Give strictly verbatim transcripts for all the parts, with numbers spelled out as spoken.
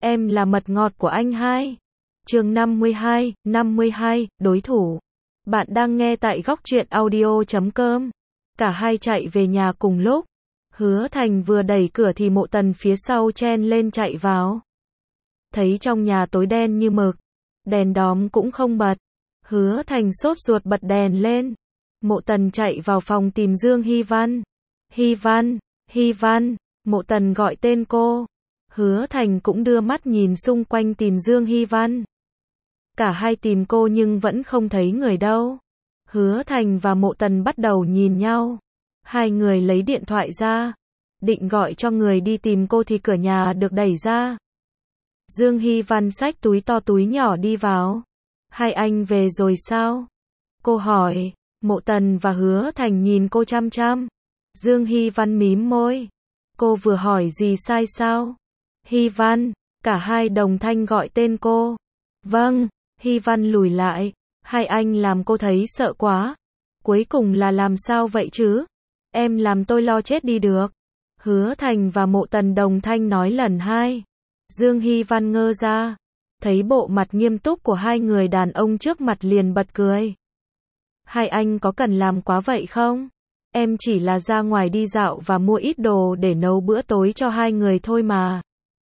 em là mật ngọt của anh hai. Chương năm mươi hai, năm mươi hai, đối thủ. Bạn đang nghe tại góc truyện audio chấm com. Cả hai chạy về nhà cùng lúc. Hứa Thành vừa đẩy cửa thì Mộ Tần phía sau chen lên chạy vào. Thấy trong nhà tối đen như mực, đèn đóm cũng không bật. Hứa Thành sốt ruột bật đèn lên. Mộ Tần chạy vào phòng tìm Dương Hy Văn. Hy Văn, Hy Văn, Mộ Tần gọi tên cô. Hứa Thành cũng đưa mắt nhìn xung quanh tìm Dương Hy Văn. Cả hai tìm cô nhưng vẫn không thấy người đâu. Hứa Thành và Mộ Tần bắt đầu nhìn nhau. Hai người lấy điện thoại ra, định gọi cho người đi tìm cô thì cửa nhà được đẩy ra. Dương Hy Văn xách túi to túi nhỏ đi vào. Hai anh về rồi sao? Cô hỏi. Mộ Tần và Hứa Thành nhìn cô chăm chăm. Dương Hy Văn mím môi. Cô vừa hỏi gì sai sao? Hy Văn, cả hai đồng thanh gọi tên cô. Vâng, Hy Văn lùi lại. Hai anh làm cô thấy sợ quá. Cuối cùng là làm sao vậy chứ? Em làm tôi lo chết đi được. Hứa Thành và Mộ Tần đồng thanh nói lần hai. Dương Hy Văn ngơ ra. Thấy bộ mặt nghiêm túc của hai người đàn ông trước mặt liền bật cười. Hai anh có cần làm quá vậy không? Em chỉ là ra ngoài đi dạo và mua ít đồ để nấu bữa tối cho hai người thôi mà.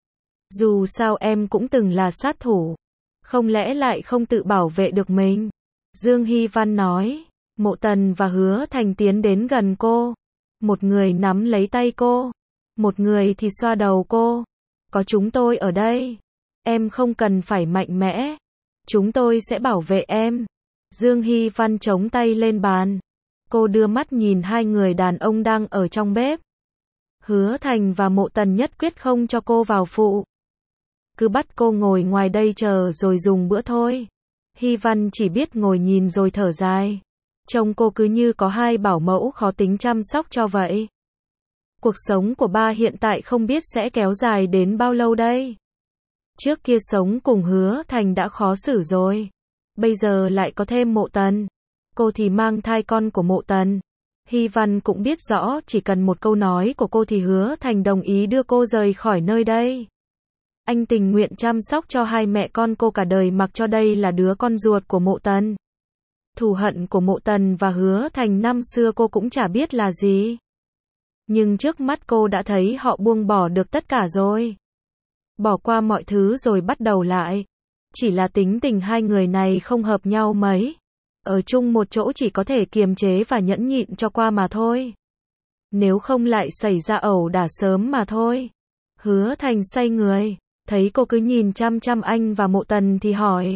Dù sao em cũng từng là sát thủ. Không lẽ lại không tự bảo vệ được mình? Dương Hy Văn nói. Mộ Tần và Hứa Thành tiến đến gần cô. Một người nắm lấy tay cô. Một người thì xoa đầu cô. Có chúng tôi ở đây. Em không cần phải mạnh mẽ. Chúng tôi sẽ bảo vệ em. Dương Hy Văn chống tay lên bàn. Cô đưa mắt nhìn hai người đàn ông đang ở trong bếp. Hứa Thành và Mộ Tần nhất quyết không cho cô vào phụ. Cứ bắt cô ngồi ngoài đây chờ rồi dùng bữa thôi. Hy Văn chỉ biết ngồi nhìn rồi thở dài. Trông cô cứ như có hai bảo mẫu khó tính chăm sóc cho vậy. Cuộc sống của ba hiện tại không biết sẽ kéo dài đến bao lâu đây. Trước kia sống cùng Hứa Thành đã khó xử rồi. Bây giờ lại có thêm Mộ Tần. Cô thì mang thai con của Mộ Tần. Hy Văn cũng biết rõ chỉ cần một câu nói của cô thì Hứa Thành đồng ý đưa cô rời khỏi nơi đây. Anh tình nguyện chăm sóc cho hai mẹ con cô cả đời mặc cho đây là đứa con ruột của Mộ Tần. Thù hận của Mộ Tần và Hứa Thành năm xưa cô cũng chả biết là gì. Nhưng trước mắt cô đã thấy họ buông bỏ được tất cả rồi. Bỏ qua mọi thứ rồi bắt đầu lại. Chỉ là tính tình hai người này không hợp nhau mấy. Ở chung một chỗ chỉ có thể kiềm chế và nhẫn nhịn cho qua mà thôi. Nếu không lại xảy ra ẩu đả sớm mà thôi. Hứa Thành xoay người. Thấy cô cứ nhìn chăm chăm anh và Mộ Tần thì hỏi.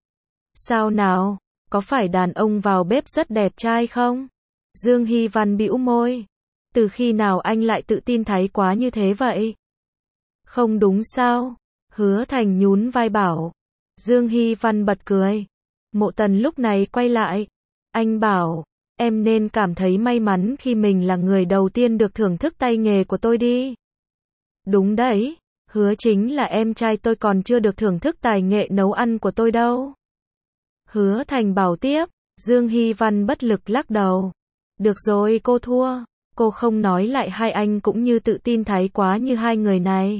Sao nào? Có phải đàn ông vào bếp rất đẹp trai không? Dương Hy Văn bĩu môi. Từ khi nào anh lại tự tin thái quá như thế vậy? Không đúng sao? Hứa Thành nhún vai bảo. Dương Hy Văn bật cười. Mộ Tần lúc này quay lại. Anh bảo, em nên cảm thấy may mắn khi mình là người đầu tiên được thưởng thức tay nghề của tôi đi. Đúng đấy, Hứa chính là em trai tôi còn chưa được thưởng thức tài nghệ nấu ăn của tôi đâu. Hứa Thành bảo tiếp. Dương Hy Văn bất lực lắc đầu. Được rồi, cô thua. Cô không nói lại hai anh cũng như tự tin thái quá như hai người này.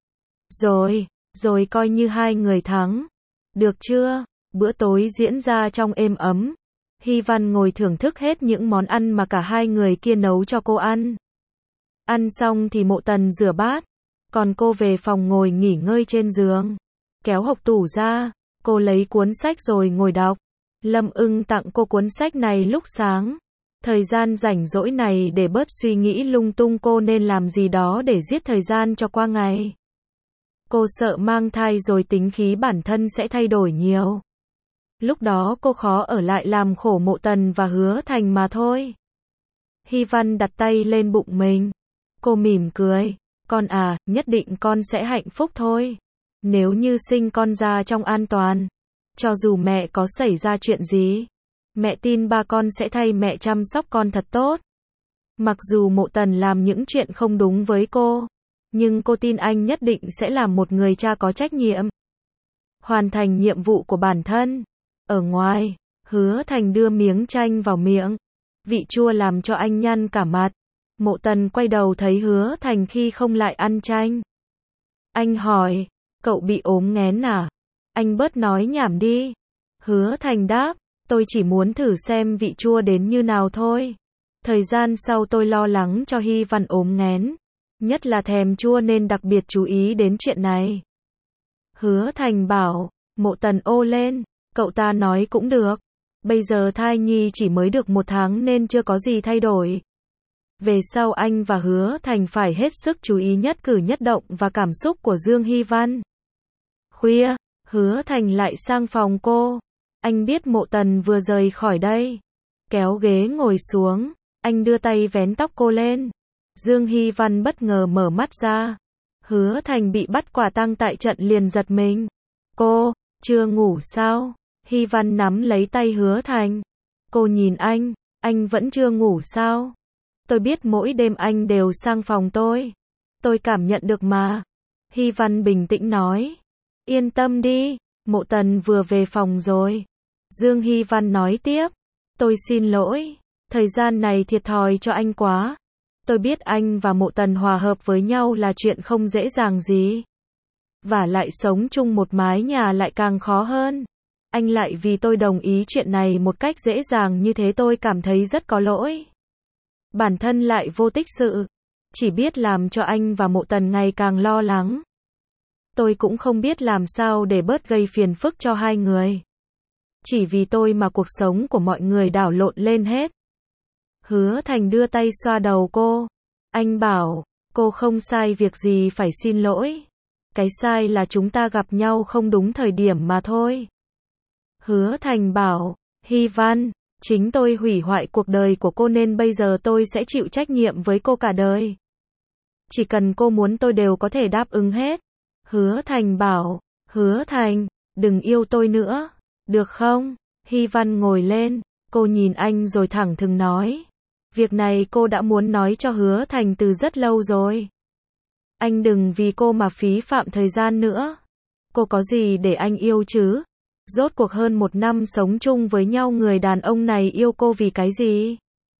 Rồi, rồi coi như hai người thắng. Được chưa? Bữa tối diễn ra trong êm ấm. Hy Văn ngồi thưởng thức hết những món ăn mà cả hai người kia nấu cho cô ăn. Ăn xong thì Mộ Tần rửa bát. Còn cô về phòng ngồi nghỉ ngơi trên giường. Kéo hộc tủ ra. Cô lấy cuốn sách rồi ngồi đọc. Lâm Ưng tặng cô cuốn sách này lúc sáng. Thời gian rảnh rỗi này để bớt suy nghĩ lung tung cô nên làm gì đó để giết thời gian cho qua ngày. Cô sợ mang thai rồi tính khí bản thân sẽ thay đổi nhiều. Lúc đó cô khó ở lại làm khổ Mộ Tần và Hứa Thành mà thôi. Hy Văn đặt tay lên bụng mình. Cô mỉm cười. Con à, nhất định con sẽ hạnh phúc thôi. Nếu như sinh con ra trong an toàn. Cho dù mẹ có xảy ra chuyện gì. Mẹ tin ba con sẽ thay mẹ chăm sóc con thật tốt. Mặc dù Mộ Tần làm những chuyện không đúng với cô. Nhưng cô tin anh nhất định sẽ là một người cha có trách nhiệm. Hoàn thành nhiệm vụ của bản thân. Ở ngoài, Hứa Thành đưa miếng chanh vào miệng. Vị chua làm cho anh nhăn cả mặt. Mộ Tần quay đầu thấy Hứa Thành khi không lại ăn chanh. Anh hỏi, Cậu bị ốm nghén à? Anh bớt nói nhảm đi. Hứa Thành đáp, tôi chỉ muốn thử xem vị chua đến như nào thôi. Thời gian sau tôi lo lắng cho Hy Văn ốm nghén, nhất là thèm chua nên đặc biệt chú ý đến chuyện này. Hứa Thành bảo, Mộ Tần ô lên, cậu ta nói cũng được. Bây giờ thai nhi chỉ mới được một tháng nên chưa có gì thay đổi. Về sau anh và Hứa Thành phải hết sức chú ý nhất cử nhất động và cảm xúc của Dương Hy Văn. Khuya, Hứa Thành lại sang phòng cô. Anh biết Mộ Tần vừa rời khỏi đây. Kéo ghế ngồi xuống, anh đưa tay vén tóc cô lên. Dương Hy Văn bất ngờ mở mắt ra. Hứa Thành bị bắt quả tang tại trận liền giật mình. Cô, chưa ngủ sao? Hy Văn nắm lấy tay Hứa Thành. Cô nhìn anh, anh vẫn chưa ngủ sao? Tôi biết mỗi đêm anh đều sang phòng tôi. Tôi cảm nhận được mà. Hy Văn bình tĩnh nói. Yên tâm đi, Mộ Tần vừa về phòng rồi. Dương Hy Văn nói tiếp. Tôi xin lỗi, thời gian này thiệt thòi cho anh quá. Tôi biết anh và Mộ Tần hòa hợp với nhau là chuyện không dễ dàng gì. Và lại sống chung một mái nhà lại càng khó hơn. Anh lại vì tôi đồng ý chuyện này một cách dễ dàng như thế tôi cảm thấy rất có lỗi. Bản thân lại vô tích sự. Chỉ biết làm cho anh và Mộ Tần ngày càng lo lắng. Tôi cũng không biết làm sao để bớt gây phiền phức cho hai người. Chỉ vì tôi mà cuộc sống của mọi người đảo lộn lên hết. Hứa Thành đưa tay xoa đầu cô. Anh bảo, cô không sai việc gì phải xin lỗi. Cái sai là chúng ta gặp nhau không đúng thời điểm mà thôi. Hứa Thành bảo, Hy Văn, chính tôi hủy hoại cuộc đời của cô nên bây giờ tôi sẽ chịu trách nhiệm với cô cả đời. Chỉ cần cô muốn tôi đều có thể đáp ứng hết. Hứa Thành bảo, Hứa Thành, đừng yêu tôi nữa, được không? Hy Văn ngồi lên, cô nhìn anh rồi thẳng thừng nói. Việc này cô đã muốn nói cho Hứa Thành từ rất lâu rồi. Anh đừng vì cô mà phí phạm thời gian nữa. Cô có gì để anh yêu chứ? Rốt cuộc hơn một năm sống chung với nhau người đàn ông này yêu cô vì cái gì?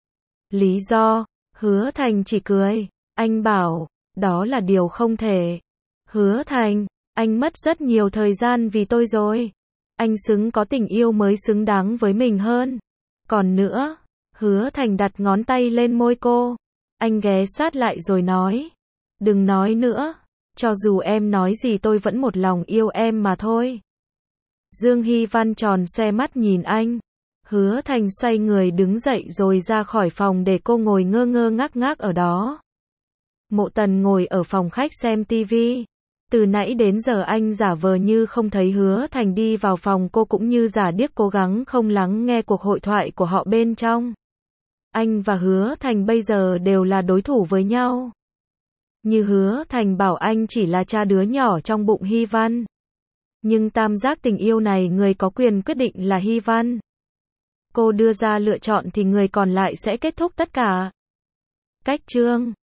Lý do? Hứa Thành chỉ cười. Anh bảo, đó là điều không thể. Hứa Thành, anh mất rất nhiều thời gian vì tôi rồi. Anh xứng có tình yêu mới xứng đáng với mình hơn. Còn nữa, Hứa Thành đặt ngón tay lên môi cô. Anh ghé sát lại rồi nói. Đừng nói nữa. Cho dù em nói gì tôi vẫn một lòng yêu em mà thôi. Dương Hy Văn tròn xoe mắt nhìn anh. Hứa Thành xoay người đứng dậy rồi ra khỏi phòng để cô ngồi ngơ ngơ ngác ngác ở đó. Mộ Tần ngồi ở phòng khách xem tivi. Từ nãy đến giờ anh giả vờ như không thấy Hứa Thành đi vào phòng, cô cũng như giả điếc cố gắng không lắng nghe cuộc hội thoại của họ bên trong. Anh và Hứa Thành bây giờ đều là đối thủ với nhau. Như Hứa Thành bảo anh chỉ là cha đứa nhỏ trong bụng Hy Văn. Nhưng tam giác tình yêu này người có quyền quyết định là Hy Văn. Cô đưa ra lựa chọn thì người còn lại sẽ kết thúc tất cả. Cách chương